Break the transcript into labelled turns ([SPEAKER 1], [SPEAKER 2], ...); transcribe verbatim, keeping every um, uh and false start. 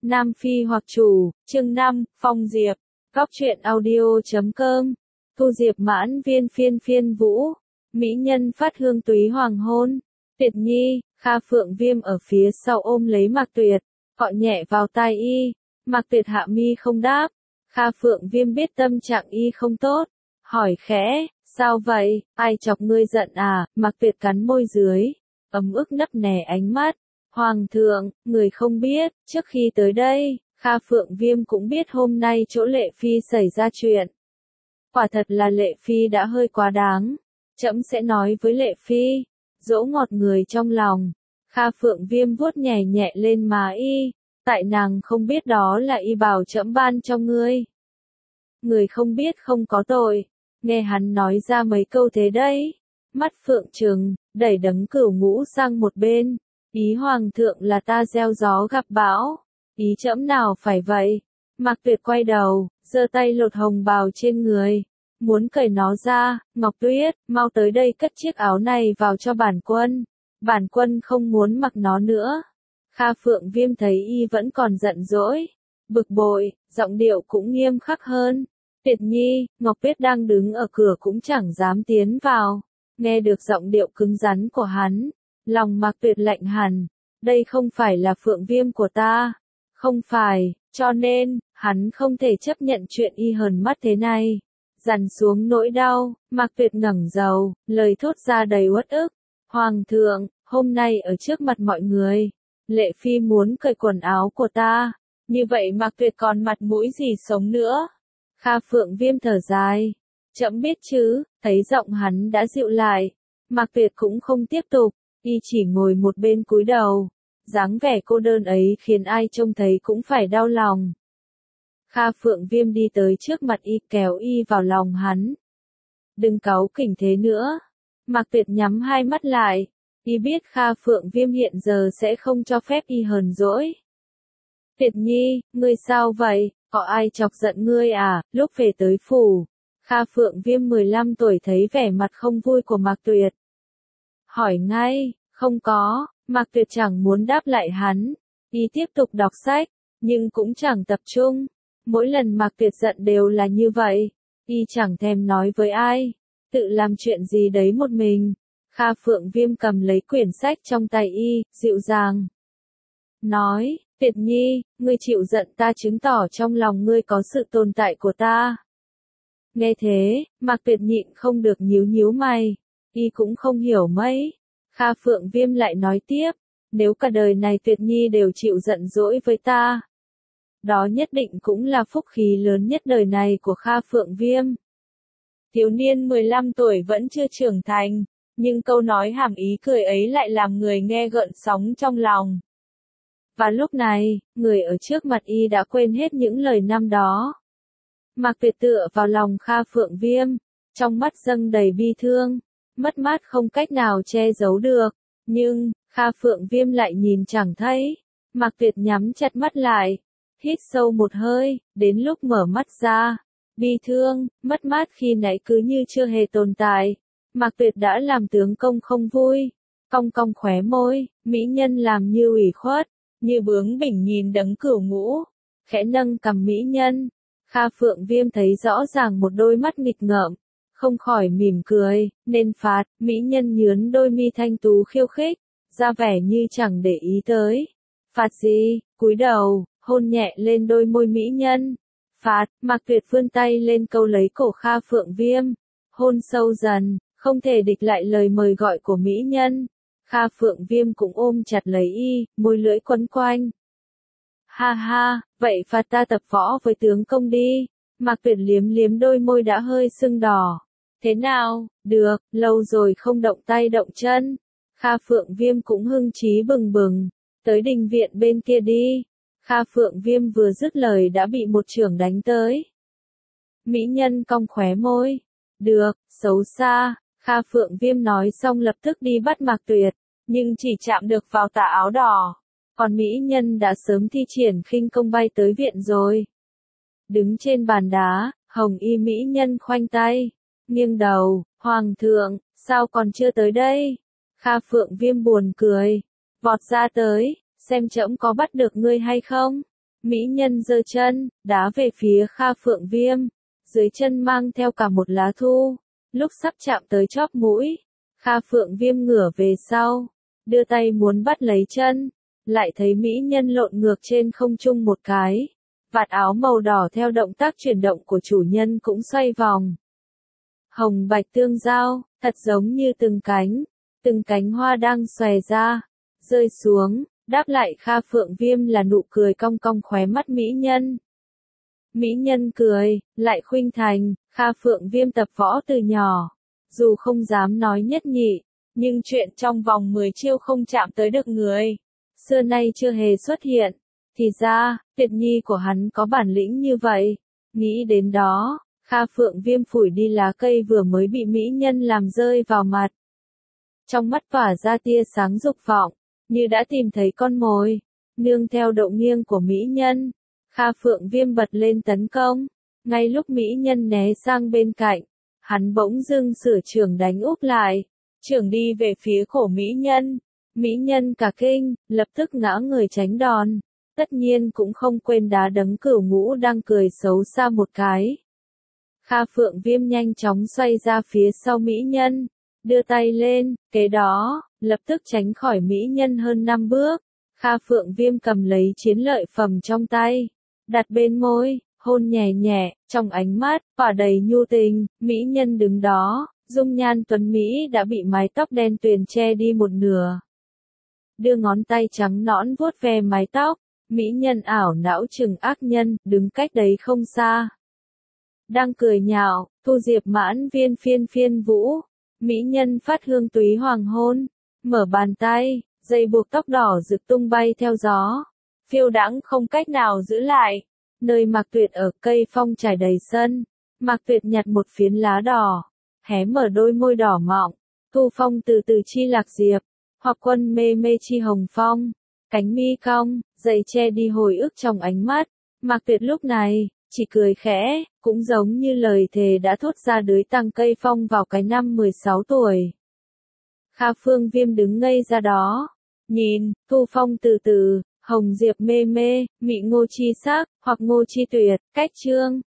[SPEAKER 1] Nam Phi hoặc chủ, chương năm, Phong Diệp, Góc truyện audio chấm com, Thu Diệp mãn viên phiên phiên vũ, mỹ nhân phát hương túy hoàng hôn, Tuyệt Nhi, Kha Phượng Viêm ở phía sau ôm lấy Mạc Tuyệt, cọ nhẹ vào tai y, Mạc Tuyệt hạ mi không đáp, Kha Phượng Viêm biết tâm trạng y không tốt, hỏi khẽ, sao vậy, ai chọc ngươi giận à, Mạc Tuyệt cắn môi dưới, ấm ức nấp nè ánh mắt. Hoàng thượng, người không biết, trước khi tới đây, Kha Phượng Viêm cũng biết hôm nay chỗ Lệ Phi xảy ra chuyện. Quả thật là Lệ Phi đã hơi quá đáng. Trẫm sẽ nói với Lệ Phi, dỗ ngọt người trong lòng. Kha Phượng Viêm vuốt nhẹ nhẹ lên má y, tại nàng không biết đó là y bảo trẫm ban cho ngươi. Người không biết không có tội, nghe hắn nói ra mấy câu thế đấy. Mắt Phượng trừng, đẩy đấng cửu ngũ sang một bên. Ý hoàng thượng là ta gieo gió gặp bão, ý trẫm nào phải vậy. Mạc Tuyệt quay đầu, giơ tay lột hồng bào trên người, muốn cởi nó ra. Ngọc Tuyết, mau tới đây cất chiếc áo này vào cho bản quân, bản quân không muốn mặc nó nữa. Kha Phượng Viêm thấy y vẫn còn giận dỗi, bực bội, giọng điệu cũng nghiêm khắc hơn. Tuyệt Nhi, Ngọc Tuyết đang đứng ở cửa cũng chẳng dám tiến vào, nghe được giọng điệu cứng rắn của hắn. Lòng Mạc Tuyệt lạnh hẳn, đây không phải là Phượng Viêm của ta, không phải, cho nên, hắn không thể chấp nhận chuyện y hờn mắt thế này. Dằn xuống nỗi đau, Mạc Tuyệt ngẩng đầu, lời thốt ra đầy uất ức. Hoàng thượng, hôm nay ở trước mặt mọi người, Lệ Phi muốn cởi quần áo của ta, như vậy Mạc Tuyệt còn mặt mũi gì sống nữa. Kha Phượng Viêm thở dài, trẫm biết chứ, thấy giọng hắn đã dịu lại, Mạc Tuyệt cũng không tiếp tục. Y chỉ ngồi một bên cúi đầu, dáng vẻ cô đơn ấy khiến ai trông thấy cũng phải đau lòng. Kha Phượng Viêm đi tới trước mặt y kéo y vào lòng hắn. Đừng cáu kỉnh thế nữa. Mạc Tuyệt nhắm hai mắt lại, y biết Kha Phượng Viêm hiện giờ sẽ không cho phép y hờn dỗi. Tuyệt Nhi, ngươi sao vậy, có ai chọc giận ngươi à, lúc về tới phủ. Kha Phượng Viêm mười lăm tuổi thấy vẻ mặt không vui của Mạc Tuyệt. Hỏi ngay, không có, Mạc Tuyệt chẳng muốn đáp lại hắn, y tiếp tục đọc sách, nhưng cũng chẳng tập trung. Mỗi lần Mạc Tuyệt giận đều là như vậy, y chẳng thèm nói với ai, tự làm chuyện gì đấy một mình. Kha Phượng Viêm cầm lấy quyển sách trong tay y, dịu dàng. Nói, Tuyệt Nhi, ngươi chịu giận ta chứng tỏ trong lòng ngươi có sự tồn tại của ta. Nghe thế, Mạc Tuyệt nhịn không được nhíu nhíu mày. Y cũng không hiểu mấy. Kha Phượng Viêm lại nói tiếp, nếu cả đời này Tuyệt Nhi đều chịu giận dỗi với ta, đó nhất định cũng là phúc khí lớn nhất đời này của Kha Phượng Viêm. Thiếu niên mười lăm tuổi vẫn chưa trưởng thành, nhưng câu nói hàm ý cười ấy lại làm người nghe gợn sóng trong lòng. Và lúc này, người ở trước mặt y đã quên hết những lời năm đó. Mạc Tuyệt tựa vào lòng Kha Phượng Viêm, trong mắt dâng đầy bi thương. Mất mát không cách nào che giấu được, nhưng, Kha Phượng Viêm lại nhìn chẳng thấy. Mạc Tuyệt nhắm chặt mắt lại, hít sâu một hơi, đến lúc mở mắt ra, bi thương, mất mát khi nãy cứ như chưa hề tồn tại. Mạc Tuyệt đã làm tướng công không vui, cong cong khóe môi, mỹ nhân làm như ủy khuất, như bướng bỉnh nhìn đấng cửu ngũ, khẽ nâng cằm mỹ nhân. Kha Phượng Viêm thấy rõ ràng một đôi mắt nghịch ngợm. Không khỏi mỉm cười, nên phạt, mỹ nhân nhướn đôi mi thanh tú khiêu khích, ra vẻ như chẳng để ý tới. Phạt gì, cúi đầu, hôn nhẹ lên đôi môi mỹ nhân. Phạt, Mạc Tuyệt vươn tay lên câu lấy cổ Kha Phượng Viêm. Hôn sâu dần, không thể địch lại lời mời gọi của mỹ nhân. Kha Phượng Viêm cũng ôm chặt lấy y, môi lưỡi quấn quanh. Ha ha, vậy phạt ta tập võ với tướng công đi. Mạc Tuyệt liếm liếm đôi môi đã hơi sưng đỏ. Thế nào, được, lâu rồi không động tay động chân. Kha Phượng Viêm cũng hưng trí bừng bừng, tới đình viện bên kia đi. Kha Phượng Viêm vừa dứt lời đã bị một chưởng đánh tới. Mỹ nhân cong khóe môi. Được, xấu xa. Kha Phượng Viêm nói xong lập tức đi bắt Mạc Tuyệt, nhưng chỉ chạm được vào tà áo đỏ. Còn mỹ nhân đã sớm thi triển khinh công bay tới viện rồi. Đứng trên bàn đá, hồng y mỹ nhân khoanh tay, nghiêng đầu, Hoàng thượng, sao còn chưa tới đây? Kha Phượng Viêm buồn cười, vọt ra tới, xem trẫm có bắt được ngươi hay không? Mỹ nhân giơ chân, đá về phía Kha Phượng Viêm, dưới chân mang theo cả một lá thu, lúc sắp chạm tới chóp mũi, Kha Phượng Viêm ngửa về sau, đưa tay muốn bắt lấy chân, lại thấy mỹ nhân lộn ngược trên không trung một cái, vạt áo màu đỏ theo động tác chuyển động của chủ nhân cũng xoay vòng. Hồng bạch tương giao, thật giống như từng cánh, từng cánh hoa đang xòe ra, rơi xuống, đáp lại Kha Phượng Viêm là nụ cười cong cong khóe mắt mỹ nhân. Mỹ nhân cười, lại khuynh thành, Kha Phượng Viêm tập võ từ nhỏ, dù không dám nói nhất nhị, nhưng chuyện trong vòng mười chiêu không chạm tới được người, xưa nay chưa hề xuất hiện. Thì ra, Tuyệt Nhi của hắn có bản lĩnh như vậy. Nghĩ đến đó, Kha Phượng Viêm phủi đi lá cây vừa mới bị mỹ nhân làm rơi vào mặt. Trong mắt tỏa ra tia sáng dục vọng, như đã tìm thấy con mồi. Nương theo độ nghiêng của mỹ nhân, Kha Phượng Viêm bật lên tấn công. Ngay lúc mỹ nhân né sang bên cạnh, hắn bỗng dưng sửa trường đánh úp lại, trường đi về phía cổ mỹ nhân. Mỹ nhân cả kinh, lập tức ngã người tránh đòn. Tất nhiên cũng không quên đá đấm Cửu Ngũ đang cười xấu xa một cái. Kha Phượng Viêm nhanh chóng xoay ra phía sau mỹ nhân, đưa tay lên, kế đó, lập tức tránh khỏi mỹ nhân hơn năm bước. Kha Phượng Viêm cầm lấy chiến lợi phẩm trong tay, đặt bên môi, hôn nhẹ nhẹ, trong ánh mắt, tỏa đầy nhu tình, mỹ nhân đứng đó, dung nhan tuấn Mỹ đã bị mái tóc đen tuyền che đi một nửa. Đưa ngón tay trắng nõn vuốt ve mái tóc, mỹ nhân ảo não chừng ác nhân, đứng cách đấy không xa. Đang cười nhạo, Thu Diệp Mãn Viên phiên phiên vũ, mỹ nhân phát hương túy hoàng hôn, mở bàn tay, dây buộc tóc đỏ rực tung bay theo gió, phiêu đãng không cách nào giữ lại. Nơi Mạc Tuyệt ở, cây phong trải đầy sân, Mạc Tuyệt nhặt một phiến lá đỏ, hé mở đôi môi đỏ mọng, Thu Phong từ từ chi lạc diệp, Hoặc Quân mê mê chi hồng phong, cánh mi cong, dây che đi hồi ức trong ánh mắt. Mạc Tuyệt lúc này chỉ cười khẽ, cũng giống như lời thề đã thốt ra dưới tàng cây phong vào cái năm mười sáu tuổi. Kha Phương Viêm đứng ngây ra đó, nhìn, Thu Phong từ từ, hồng diệp mê mê, mị ngô chi sắc, hoặc ngô chi tuyệt, cách chương.